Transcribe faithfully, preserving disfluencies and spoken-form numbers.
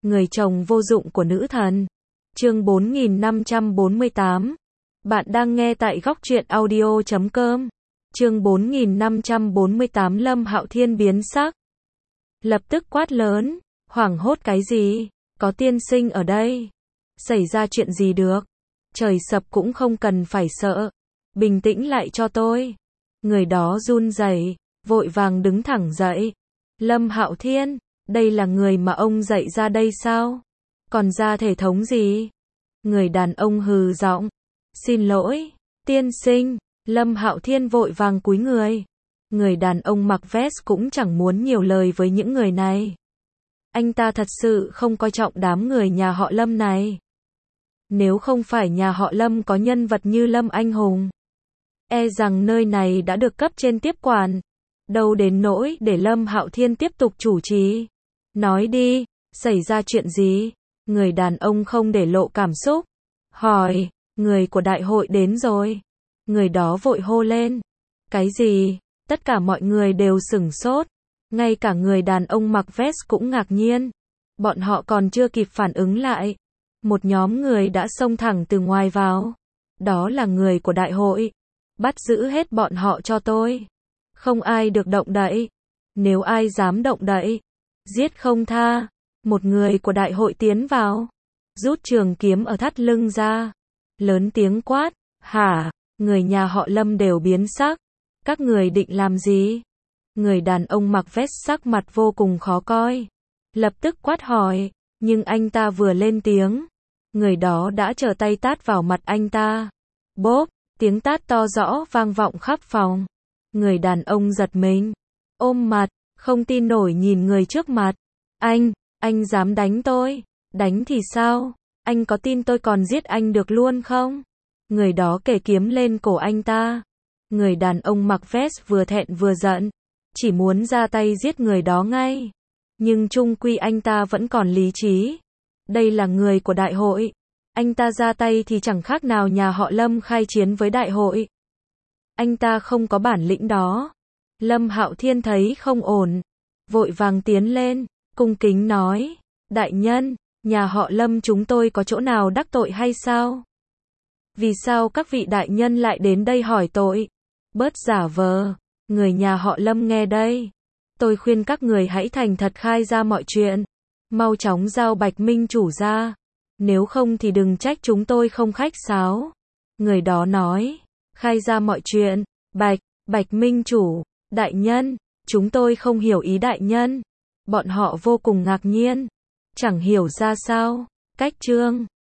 Người chồng vô dụng của nữ thần. Chương bốn nghìn năm trăm bốn mươi tám. Bạn đang nghe tại góc truyện audio chấm com. Chương bốn nghìn năm trăm bốn mươi tám. Lâm Hạo Thiên biến sắc. Lập tức quát lớn, hoảng hốt cái gì? Có tiên sinh ở đây. Xảy ra chuyện gì được? Trời sập cũng không cần phải sợ. Bình tĩnh lại cho tôi. Người đó run rẩy, vội vàng đứng thẳng dậy. Lâm Hạo Thiên, đây là người mà ông dạy ra đây sao? Còn ra thể thống gì? Người đàn ông hừ giọng. Xin lỗi, tiên sinh. Lâm Hạo Thiên vội vàng cúi người. Người đàn ông mặc vest cũng chẳng muốn nhiều lời với những người này. Anh ta thật sự không coi trọng đám người nhà họ Lâm này. Nếu không phải nhà họ Lâm có nhân vật như Lâm Anh Hùng, e rằng nơi này đã được cấp trên tiếp quản. Đâu đến nỗi để Lâm Hạo Thiên tiếp tục chủ trì. Nói đi, xảy ra chuyện gì? Người đàn ông không để lộ cảm xúc. Hỏi, người của đại hội đến rồi. Người đó vội hô lên. Cái gì? Tất cả mọi người đều sửng sốt. Ngay cả người đàn ông mặc vest cũng ngạc nhiên. Bọn họ còn chưa kịp phản ứng lại. Một nhóm người đã xông thẳng từ ngoài vào. Đó là người của đại hội. Bắt giữ hết bọn họ cho tôi. Không ai được động đậy. Nếu ai dám động đậy, giết không tha. Một người của đại hội tiến vào, rút trường kiếm ở thắt lưng ra, lớn tiếng quát, hả? Người nhà họ Lâm đều biến sắc. Các người định làm gì? Người đàn ông mặc vest sắc mặt vô cùng khó coi, lập tức quát hỏi, nhưng anh ta vừa lên tiếng, người đó đã trở tay tát vào mặt anh ta. Bốp, tiếng tát to rõ vang vọng khắp phòng. Người đàn ông giật mình, ôm mặt, không tin nổi nhìn người trước mặt. Anh, anh dám đánh tôi? Đánh thì sao? Anh có tin tôi còn giết anh được luôn không? Người đó kề kiếm lên cổ anh ta. Người đàn ông mặc vest vừa thẹn vừa giận, chỉ muốn ra tay giết người đó ngay. Nhưng chung quy anh ta vẫn còn lý trí. Đây là người của đại hội. Anh ta ra tay thì chẳng khác nào nhà họ Lâm khai chiến với đại hội. Anh ta không có bản lĩnh đó. Lâm Hạo Thiên thấy không ổn, vội vàng tiến lên, cung kính nói, đại nhân, nhà họ Lâm chúng tôi có chỗ nào đắc tội hay sao? Vì sao các vị đại nhân lại đến đây hỏi tội? Bớt giả vờ, người nhà họ Lâm nghe đây. Tôi khuyên các người hãy thành thật khai ra mọi chuyện. Mau chóng giao Bạch Minh chủ ra. Nếu không thì đừng trách chúng tôi không khách sáo. Người đó nói, khai ra mọi chuyện. Bạch, Bạch Minh chủ, đại nhân, chúng tôi không hiểu ý đại nhân. Bọn họ vô cùng ngạc nhiên, chẳng hiểu ra sao. Cách chương